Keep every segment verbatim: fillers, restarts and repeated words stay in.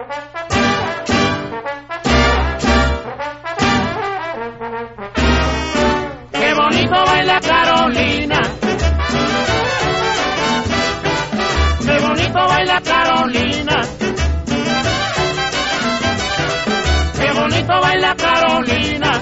Qué bonito baila Carolina. Qué bonito baila Carolina. Qué bonito baila Carolina.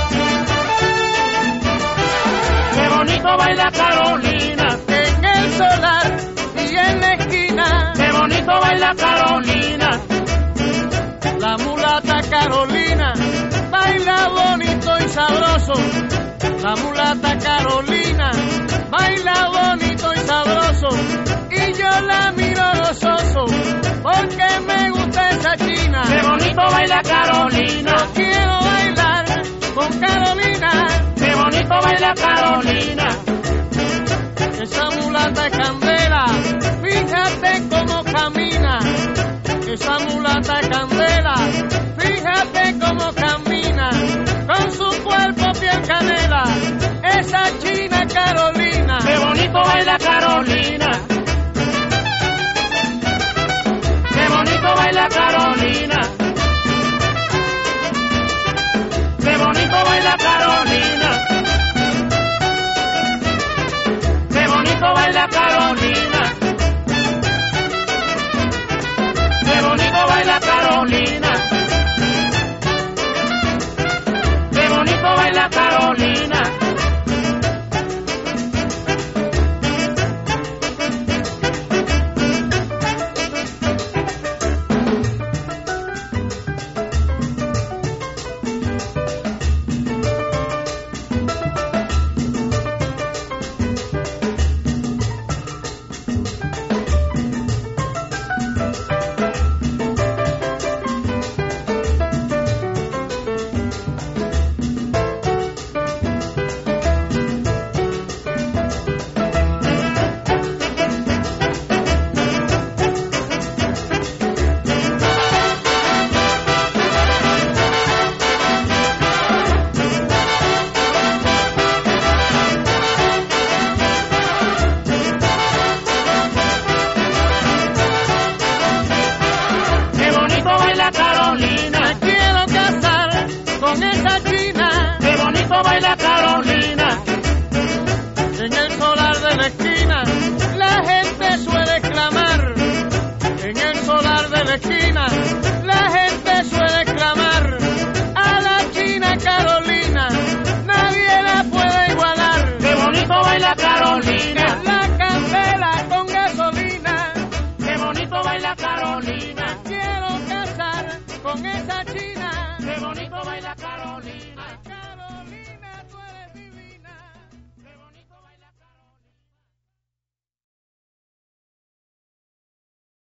Qué bonito baila Carolina. En el solar y en la esquina. Qué bonito baila Carolina. La mulata Carolina baila bonito y sabroso. La mulata Carolina baila bonito y sabroso. Y yo la miro gozoso porque me gusta esa china. Qué bonito baila Carolina. Yo quiero bailar con Carolina. Qué bonito baila Carolina. Esa mulata es candela, fíjate cómo camina. Esa mulata es candela, fíjate cómo camina. Con su cuerpo piel canela, esa china Carolina. Qué bonito baila Carolina. Qué bonito baila Carolina. Qué bonito baila Carolina. Qué bonito baila Carolina. Qué bonito baila Carolina. Qué bonito baila Carolina. Carolina. Me quiero casar con esa china. Qué bonito baila Carolina. En el solar de la esquina la gente suele clamar. En el solar de la esquina la gente suele clamar. A la china Carolina nadie la puede igualar. Qué bonito baila Carolina. Es la candela con gasolina. Qué bonito baila Carolina. Quiero casar con esa china. Qué bonito baila Carolina.